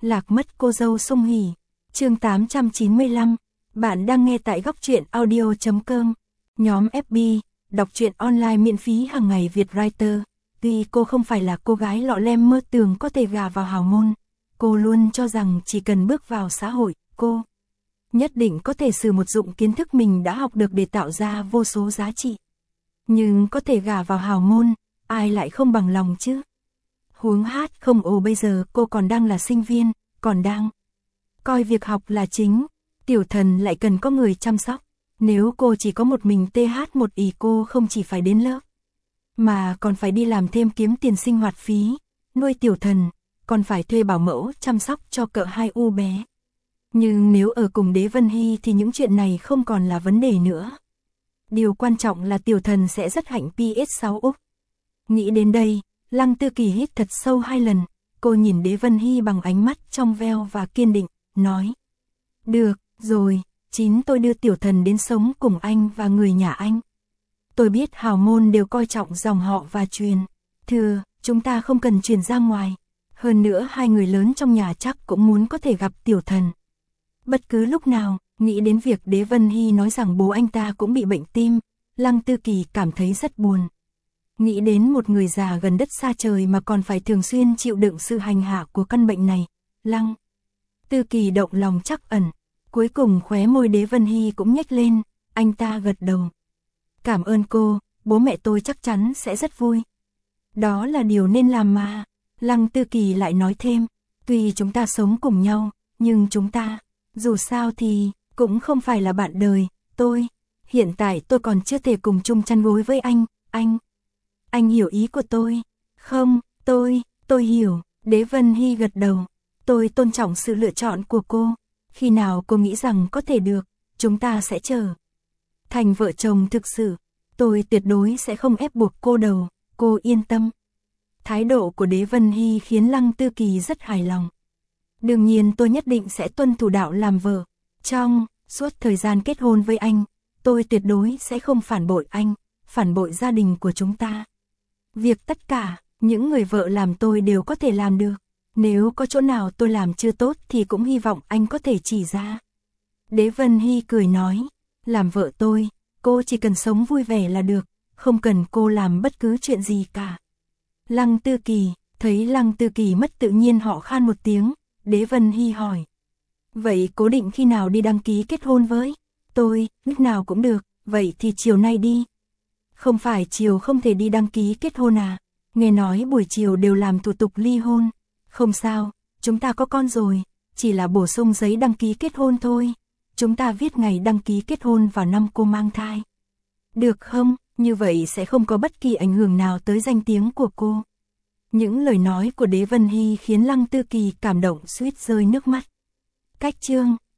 Lạc mất cô dâu sung hỉ. Chương 895. Bạn đang nghe tại góc truyện audio.com. Nhóm FB, đọc truyện online miễn phí hàng ngày Việt Writer. Tuy cô không phải là cô gái lọ lem mơ tưởng có thể gả vào hào môn, cô luôn cho rằng chỉ cần bước vào xã hội, cô nhất định có thể sử một dụng kiến thức mình đã học được để tạo ra vô số giá trị. Nhưng có thể gả vào hào môn, ai lại không bằng lòng chứ? Huống hát không ồ bây giờ cô còn đang là sinh viên, còn đang coi việc học là chính. Tiểu Thần lại cần có người chăm sóc. Nếu cô chỉ có một mình TH1 ý cô không chỉ phải đến lớp, mà còn phải đi làm thêm kiếm tiền sinh hoạt phí, nuôi Tiểu Thần, còn phải thuê bảo mẫu chăm sóc cho cỡ 2 u bé. Nhưng nếu ở cùng Đế Vân Hy thì những chuyện này không còn là vấn đề nữa. Điều quan trọng là Tiểu Thần sẽ rất hạnh PS6 Úc. Nghĩ đến đây, Lăng Tư Kỳ hít thật sâu 2 lần, cô nhìn Đế Vân Hy bằng ánh mắt trong veo và kiên định, nói: "Được, rồi, tôi đưa Tiểu Thần đến sống cùng anh và người nhà anh. Tôi biết hào môn đều coi trọng dòng họ và truyền thừa, chúng ta không cần truyền ra ngoài. Hơn nữa hai người lớn trong nhà chắc cũng muốn có thể gặp Tiểu Thần bất cứ lúc nào." Nghĩ đến việc Đế Vân Hy nói rằng bố anh ta cũng bị bệnh tim, Lăng Tư Kỳ cảm thấy rất buồn. Nghĩ đến một người già gần đất xa trời mà còn phải thường xuyên chịu đựng sự hành hạ của căn bệnh này, Lăng Tư Kỳ động lòng trắc ẩn. Cuối cùng khóe môi Đế Vân Hy cũng nhếch lên, anh ta gật đầu. "Cảm ơn cô, bố mẹ tôi chắc chắn sẽ rất vui." "Đó là điều nên làm mà." Lăng Tư Kỳ lại nói thêm, "Tuy chúng ta sống cùng nhau, nhưng chúng ta, dù sao thì, cũng không phải là bạn đời. Hiện tại tôi còn chưa thể cùng chung chăn gối với anh. Anh hiểu ý của tôi." "Không, tôi hiểu." Đế Vân Hy gật đầu. "Tôi tôn trọng sự lựa chọn của cô. Khi nào cô nghĩ rằng có thể được, chúng ta sẽ trở thành vợ chồng thực sự. Tôi tuyệt đối sẽ không ép buộc cô đâu, cô yên tâm." Thái độ của Đế Vân Hy khiến Lăng Tư Kỳ rất hài lòng. "Đương nhiên tôi nhất định sẽ tuân thủ đạo làm vợ. Trong suốt thời gian kết hôn với anh, tôi tuyệt đối sẽ không phản bội anh, phản bội gia đình của chúng ta. Việc tất cả những người vợ làm tôi đều có thể làm được. Nếu có chỗ nào tôi làm chưa tốt thì cũng hy vọng anh có thể chỉ ra." Đế Vân Hy cười nói, "Làm vợ tôi, cô chỉ cần sống vui vẻ là được, không cần cô làm bất cứ chuyện gì cả." Lăng Tư Kỳ, thấy Lăng Tư Kỳ mất tự nhiên họ khan một tiếng, Đế Vân Hy hỏi: "Vậy cố định khi nào đi đăng ký kết hôn với tôi?" "Lúc nào cũng được, vậy thì chiều nay đi." "Không phải chiều không thể đi đăng ký kết hôn à? Nghe nói buổi chiều đều làm thủ tục ly hôn." "Không sao, chúng ta có con rồi, chỉ là bổ sung giấy đăng ký kết hôn thôi. Chúng ta viết ngày đăng ký kết hôn vào năm cô mang thai. Được không? Như vậy sẽ không có bất kỳ ảnh hưởng nào tới danh tiếng của cô." Những lời nói của Đế Vân Hy khiến Lăng Tư Kỳ cảm động suýt rơi nước mắt. Cách chương